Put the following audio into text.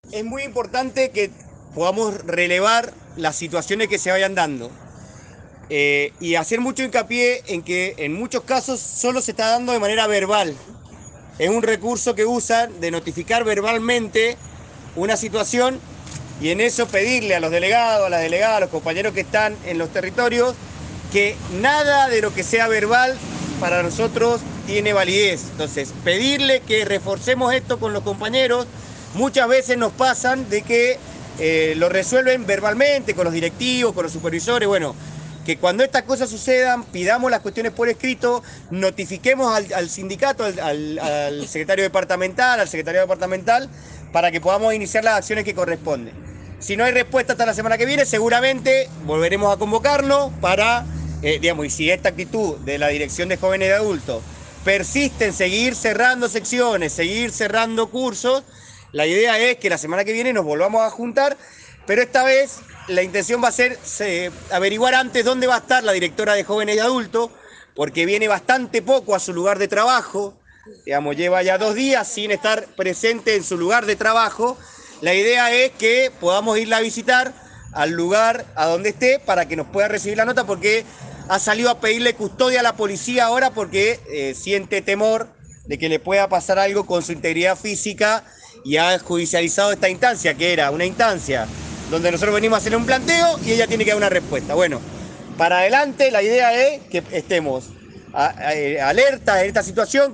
Es muy importante que podamos relevar las situaciones que se vayan dando y hacer mucho hincapié en que en muchos casos solo se está dando de manera verbal. Es un recurso que usan de notificar verbalmente una situación y en eso pedirle a los delegados, a las delegadas, a los compañeros que están en los territorios, que nada de lo que sea verbal para nosotros tiene validez. Entonces, pedirle que reforcemos esto con los compañeros. Muchas veces nos pasan de que lo resuelven verbalmente con los directivos, con los supervisores. Bueno, que cuando estas cosas sucedan, pidamos las cuestiones por escrito, notifiquemos al sindicato, al secretario departamental, para que podamos iniciar las acciones que corresponden. Si no hay respuesta hasta la semana que viene, seguramente volveremos a convocarnos para, y si esta actitud de la Dirección de Jóvenes y Adultos persiste en seguir cerrando secciones, seguir cerrando cursos, la idea es que la semana que viene nos volvamos a juntar, pero esta vez la intención va a ser averiguar antes dónde va a estar la directora de Jóvenes y Adultos, porque viene bastante poco a su lugar de trabajo, lleva ya 2 días sin estar presente en su lugar de trabajo. La idea es que podamos irla a visitar al lugar a donde esté para que nos pueda recibir la nota, porque ha salido a pedirle custodia a la policía ahora porque siente temor de que le pueda pasar algo con su integridad física y ha judicializado esta instancia, que era una instancia donde nosotros venimos a hacerle un planteo y ella tiene que dar una respuesta. Bueno, para adelante la idea es que estemos alerta en esta situación.